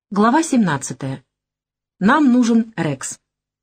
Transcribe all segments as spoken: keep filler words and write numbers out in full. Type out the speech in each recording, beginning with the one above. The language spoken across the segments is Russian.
Глава семнадцатая. Нам нужен Рекс.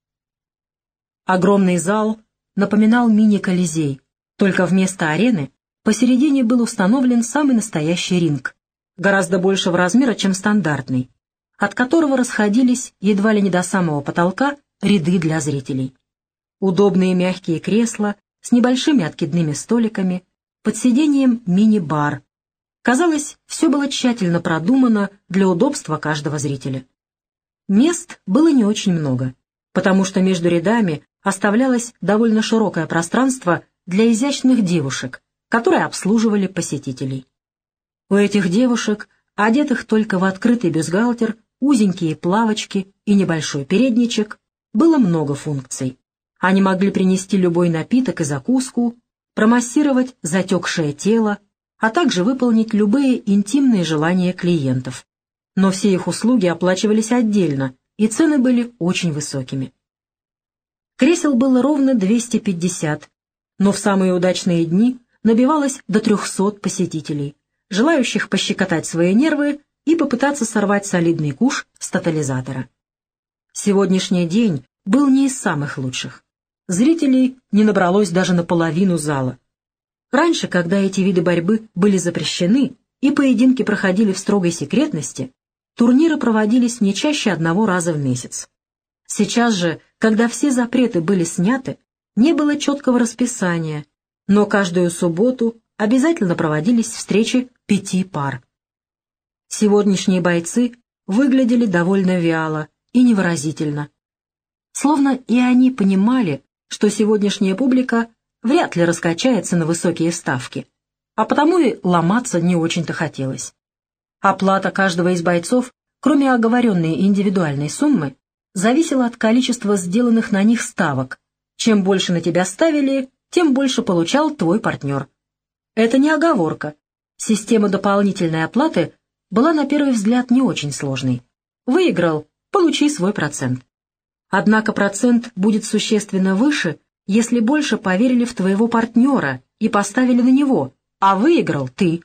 Огромный зал напоминал мини-колизей, только вместо арены посередине был установлен самый настоящий ринг, гораздо большего размера, чем стандартный, от которого расходились едва ли не до самого потолка ряды для зрителей. Удобные мягкие кресла с небольшими откидными столиками, под сиденьем мини-бар. Казалось, все было тщательно продумано для удобства каждого зрителя. Мест было не очень много, потому что между рядами оставлялось довольно широкое пространство для изящных девушек, которые обслуживали посетителей. У этих девушек, одетых только в открытый бюстгальтер, узенькие плавочки и небольшой передничек, было много функций. Они могли принести любой напиток и закуску, промассировать затекшее тело, а также выполнить любые интимные желания клиентов. Но все их услуги оплачивались отдельно, и цены были очень высокими. Кресел было ровно двести пятьдесят, но в самые удачные дни набивалось до трехсот посетителей, желающих пощекотать свои нервы и попытаться сорвать солидный куш с тотализатора. Сегодняшний день был не из самых лучших. Зрителей не набралось даже наполовину зала. Раньше, когда эти виды борьбы были запрещены и поединки проходили в строгой секретности, турниры проводились не чаще одного раза в месяц. Сейчас же, когда все запреты были сняты, не было четкого расписания, но каждую субботу обязательно проводились встречи пяти пар. Сегодняшние бойцы выглядели довольно вяло и невыразительно. Словно и они понимали, что сегодняшняя публика вряд ли раскачается на высокие ставки, а потому и ломаться не очень-то хотелось. Оплата каждого из бойцов, кроме оговоренной индивидуальной суммы, зависела от количества сделанных на них ставок. Чем больше на тебя ставили, тем больше получал твой партнер. Это не оговорка. Система дополнительной оплаты была на первый взгляд не очень сложной. Выиграл — получи свой процент. Однако процент будет существенно выше, если больше поверили в твоего партнера и поставили на него, а выиграл ты.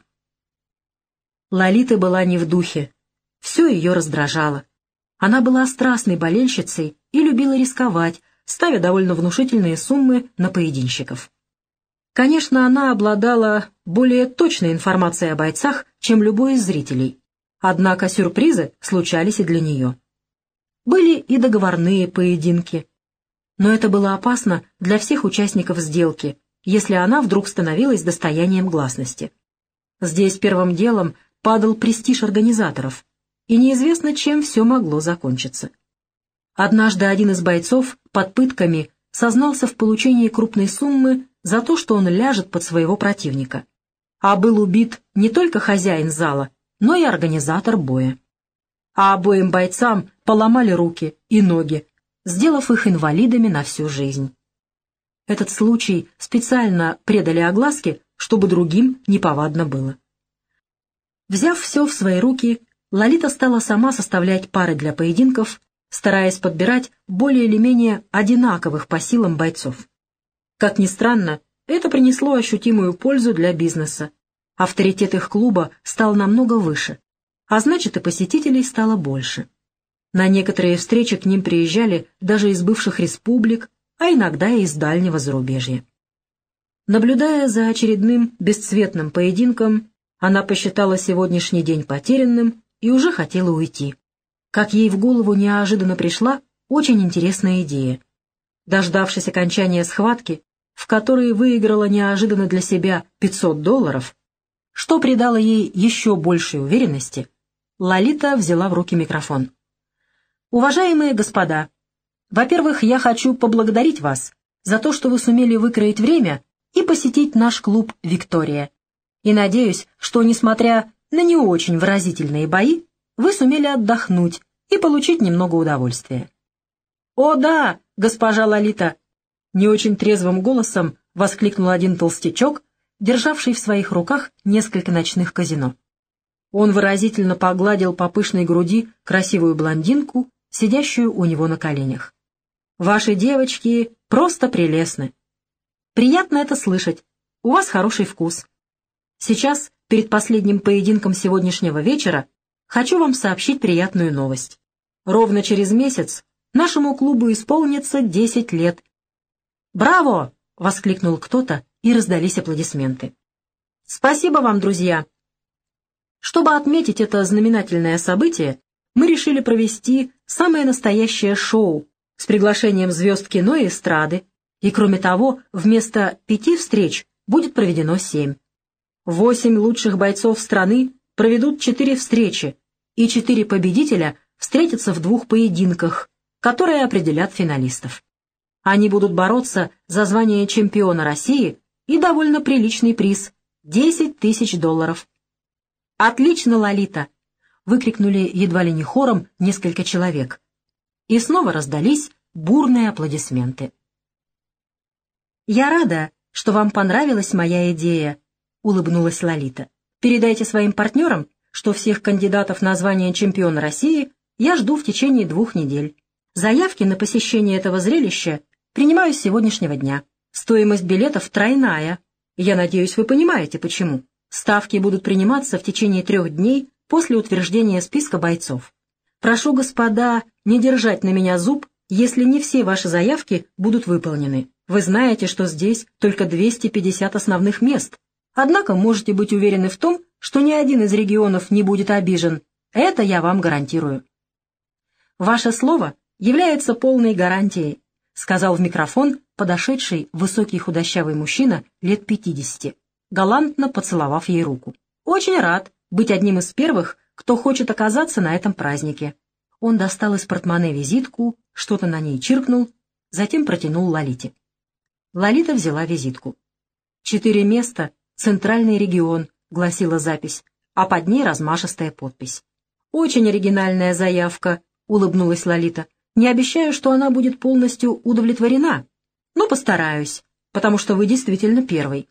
Лолита была не в духе. Все ее раздражало. Она была страстной болельщицей и любила рисковать, ставя довольно внушительные суммы на поединщиков. Конечно, она обладала более точной информацией о бойцах, чем любой из зрителей, однако сюрпризы случались и для нее. Были и договорные поединки. Но это было опасно для всех участников сделки, если она вдруг становилась достоянием гласности. Здесь первым делом падал престиж организаторов, и неизвестно, чем все могло закончиться. Однажды один из бойцов под пытками сознался в получении крупной суммы за то, что он ляжет под своего противника. А был убит не только хозяин зала, но и организатор боя. А обоим бойцам поломали руки и ноги, сделав их инвалидами на всю жизнь. Этот случай специально предали огласке, чтобы другим неповадно было. Взяв все в свои руки, Лолита стала сама составлять пары для поединков, стараясь подбирать более или менее одинаковых по силам бойцов. Как ни странно, это принесло ощутимую пользу для бизнеса. Авторитет их клуба стал намного выше, а значит и посетителей стало больше. На некоторые встречи к ним приезжали даже из бывших республик, а иногда и из дальнего зарубежья. Наблюдая за очередным бесцветным поединком, она посчитала сегодняшний день потерянным и уже хотела уйти. Как ей в голову неожиданно пришла очень интересная идея. Дождавшись окончания схватки, в которой выиграла неожиданно для себя пятьсот долларов, что придало ей еще большей уверенности, Лолита взяла в руки микрофон. «Уважаемые господа, во-первых, я хочу поблагодарить вас за то, что вы сумели выкроить время и посетить наш клуб «Виктория». И надеюсь, что, несмотря на не очень выразительные бои, вы сумели отдохнуть и получить немного удовольствия». «О да, госпожа Лолита!» — не очень трезвым голосом воскликнул один толстячок, державший в своих руках несколько ночных казино. Он выразительно погладил по пышной груди красивую блондинку, сидящую у него на коленях. «Ваши девочки просто прелестны. Приятно это слышать. У вас хороший вкус. Сейчас, перед последним поединком сегодняшнего вечера, хочу вам сообщить приятную новость. Ровно через месяц нашему клубу исполнится десять лет. «Браво!» — воскликнул кто-то, и раздались аплодисменты. «Спасибо вам, друзья!» Чтобы отметить это знаменательное событие, мы решили провести самое настоящее шоу с приглашением звезд кино и эстрады, и, кроме того, вместо пяти встреч будет проведено семь. Восемь лучших бойцов страны проведут четыре встречи, и четыре победителя встретятся в двух поединках, которые определят финалистов. Они будут бороться за звание чемпиона России и довольно приличный приз — десять тысяч долларов. «Отлично, Лолита!» — выкрикнули едва ли не хором несколько человек. И снова раздались бурные аплодисменты. «Я рада, что вам понравилась моя идея», — улыбнулась Лолита. «Передайте своим партнерам, что всех кандидатов на звание чемпиона России я жду в течение двух недель. Заявки на посещение этого зрелища принимаю с сегодняшнего дня. Стоимость билетов тройная. Я надеюсь, вы понимаете, почему. Ставки будут приниматься в течение трех дней после утверждения списка бойцов. Прошу, господа, не держать на меня зуб, если не все ваши заявки будут выполнены. Вы знаете, что здесь только двести пятьдесят основных мест. Однако можете быть уверены в том, что ни один из регионов не будет обижен. Это я вам гарантирую». «Ваше слово является полной гарантией», — сказал в микрофон подошедший высокий худощавый мужчина лет пятидесяти, галантно поцеловав ей руку. «Очень рад быть одним из первых, кто хочет оказаться на этом празднике». Он достал из портмоне визитку, что-то на ней чиркнул, затем протянул Лолите. Лолита взяла визитку. «Четыре места, центральный регион», — гласила запись, а под ней размашистая подпись. «Очень оригинальная заявка», — улыбнулась Лолита. «Не обещаю, что она будет полностью удовлетворена, но постараюсь, потому что вы действительно первый.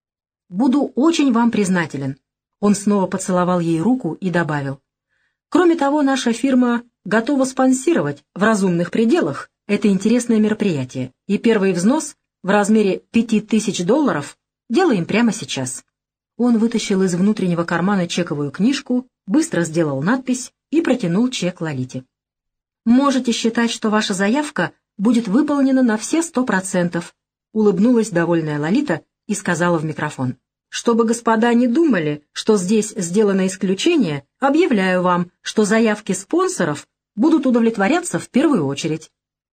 Буду очень вам признателен». Он снова поцеловал ей руку и добавил: «Кроме того, наша фирма готова спонсировать в разумных пределах это интересное мероприятие, и первый взнос в размере пяти тысяч долларов делаем прямо сейчас». Он вытащил из внутреннего кармана чековую книжку, быстро сделал надпись и протянул чек Лолите. «Можете считать, что ваша заявка будет выполнена на все сто процентов», улыбнулась довольная Лолита и сказала в микрофон: «Чтобы господа не думали, что здесь сделано исключение, объявляю вам, что заявки спонсоров будут удовлетворяться в первую очередь».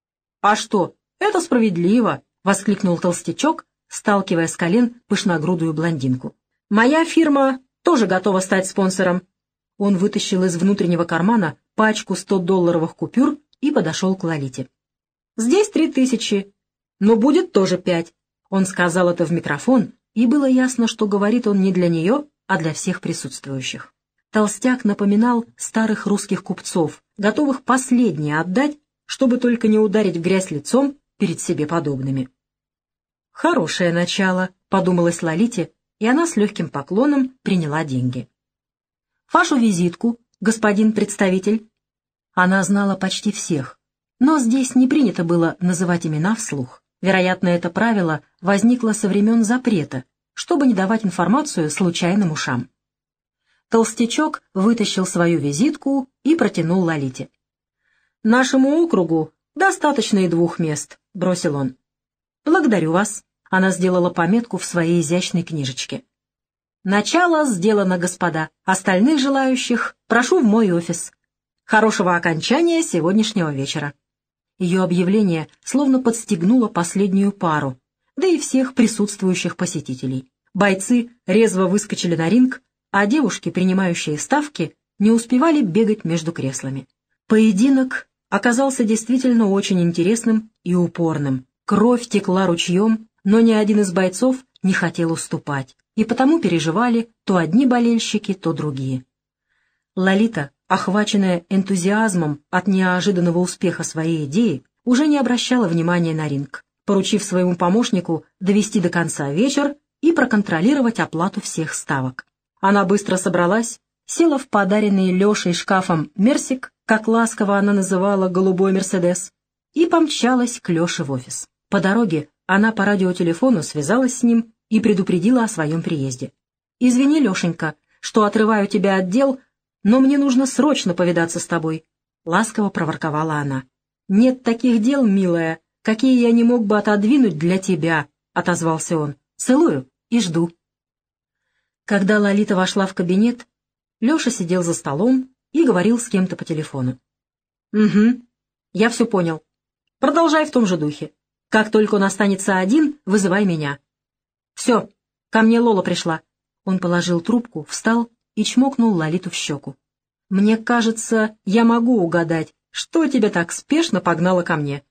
«А что, это справедливо!» — воскликнул толстячок, сталкивая с колен пышногрудую блондинку. «Моя фирма тоже готова стать спонсором». Он вытащил из внутреннего кармана пачку сто-долларовых купюр и подошел к Лолите. «Здесь три тысячи, но будет тоже пять». Он сказал это в микрофон, и было ясно, что говорит он не для нее, а для всех присутствующих. Толстяк напоминал старых русских купцов, готовых последнее отдать, чтобы только не ударить в грязь лицом перед себе подобными. «Хорошее начало», — подумалось Лолите, и она с легким поклоном приняла деньги. «Вашу визитку, господин представитель». Она знала почти всех, но здесь не принято было называть имена вслух. Вероятно, это правило возникло со времен запрета, чтобы не давать информацию случайным ушам. Толстячок вытащил свою визитку и протянул Лолите. «Нашему округу достаточно и двух мест», — бросил он. «Благодарю вас», — она сделала пометку в своей изящной книжечке. «Начало сделано, господа. Остальных желающих прошу в мой офис. Хорошего окончания сегодняшнего вечера». Ее объявление словно подстегнуло последнюю пару, да и всех присутствующих посетителей. Бойцы резво выскочили на ринг, а девушки, принимающие ставки, не успевали бегать между креслами. Поединок оказался действительно очень интересным и упорным. Кровь текла ручьем, но ни один из бойцов не хотел уступать, и потому переживали то одни болельщики, то другие. Лолита, охваченная энтузиазмом от неожиданного успеха своей идеи, уже не обращала внимания на ринг, поручив своему помощнику довести до конца вечер и проконтролировать оплату всех ставок. Она быстро собралась, села в подаренный Лешей шкафом «Мерсик», как ласково она называла голубой «Мерседес», и помчалась к Леше в офис. По дороге она по радиотелефону связалась с ним и предупредила о своем приезде. «Извини, Лешенька, что отрываю тебя от дел, но мне нужно срочно повидаться с тобой», — ласково проворковала она. «Нет таких дел, милая, какие я не мог бы отодвинуть для тебя», — отозвался он. «Целую и жду». Когда Лолита вошла в кабинет, Леша сидел за столом и говорил с кем-то по телефону. «Угу, я все понял. Продолжай в том же духе. Как только он останется один, вызывай меня». «Все, ко мне Лола пришла». Он положил трубку, встал и чмокнул Лолиту в щеку. «Мне кажется, я могу угадать, что тебя так спешно погнало ко мне».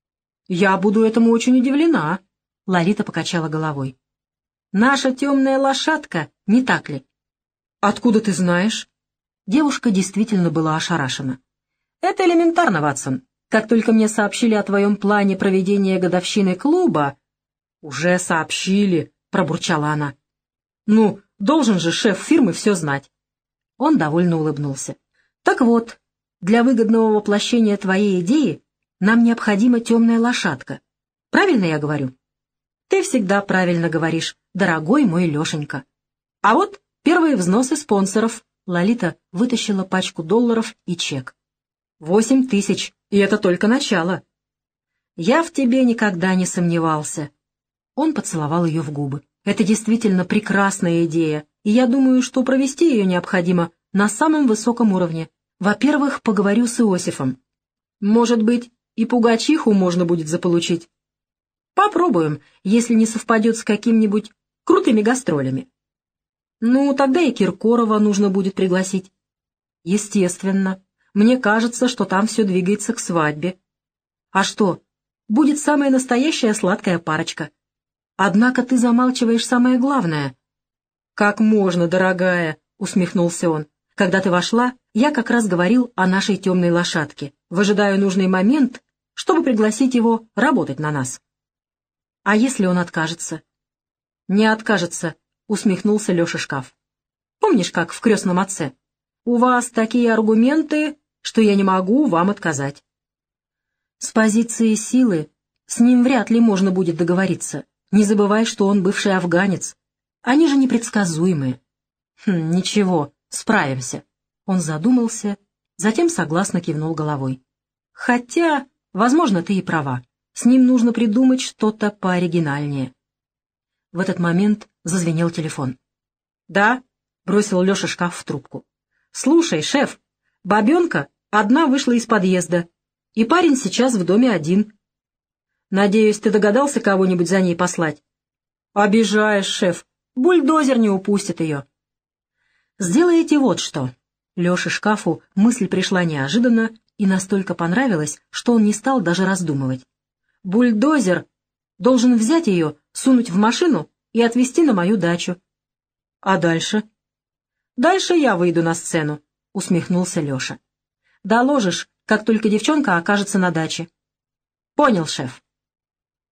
«Я буду этому очень удивлена», — Лолита покачала головой. «Наша темная лошадка, не так ли?» «Откуда ты знаешь?» Девушка действительно была ошарашена. «Это элементарно, Ватсон. Как только мне сообщили о твоем плане проведения годовщины клуба...» «Уже сообщили», — пробурчала она. «Ну, должен же шеф фирмы все знать». Он довольно улыбнулся. «Так вот, для выгодного воплощения твоей идеи нам необходима темная лошадка. Правильно я говорю?» «Ты всегда правильно говоришь, дорогой мой Лешенька. А вот первые взносы спонсоров». Лолита вытащила пачку долларов и чек. «Восемь тысяч, и это только начало». «Я в тебе никогда не сомневался». Он поцеловал ее в губы. «Это действительно прекрасная идея, и я думаю, что провести ее необходимо на самом высоком уровне. Во-первых, поговорю с Иосифом. Может быть, и пугачиху можно будет заполучить. Попробуем, если не совпадет с какими-нибудь крутыми гастролями. Ну, тогда и Киркорова нужно будет пригласить. Естественно. Мне кажется, что там все двигается к свадьбе. А что, будет самая настоящая сладкая парочка. Однако ты замалчиваешь самое главное». «Как можно, дорогая», — усмехнулся он. «Когда ты вошла, я как раз говорил о нашей темной лошадке, выжидаю нужный момент, чтобы пригласить его работать на нас». «А если он откажется?» «Не откажется», — усмехнулся Леша Шкаф. «Помнишь, как в «Крестном отце»? У вас такие аргументы, что я не могу вам отказать». «С позиции силы с ним вряд ли можно будет договориться. Не забывай, что он бывший афганец. Они же непредсказуемые». «Хм, ничего, справимся». Он задумался, затем согласно кивнул головой. «Хотя, возможно, ты и права. С ним нужно придумать что-то пооригинальнее». В этот момент зазвенел телефон. «Да», — бросил Леша Шкаф в трубку. «Слушай, шеф, бабенка одна вышла из подъезда, и парень сейчас в доме один. Надеюсь, ты догадался кого-нибудь за ней послать?» «Обижаешь, шеф, бульдозер не упустит ее». «Сделайте вот что». Леше Шкафу мысль пришла неожиданно и настолько понравилась, что он не стал даже раздумывать. «Бульдозер должен взять ее, сунуть в машину и отвезти на мою дачу». «А дальше?» «Дальше я выйду на сцену», — усмехнулся Леша. «Доложишь, как только девчонка окажется на даче». «Понял, шеф».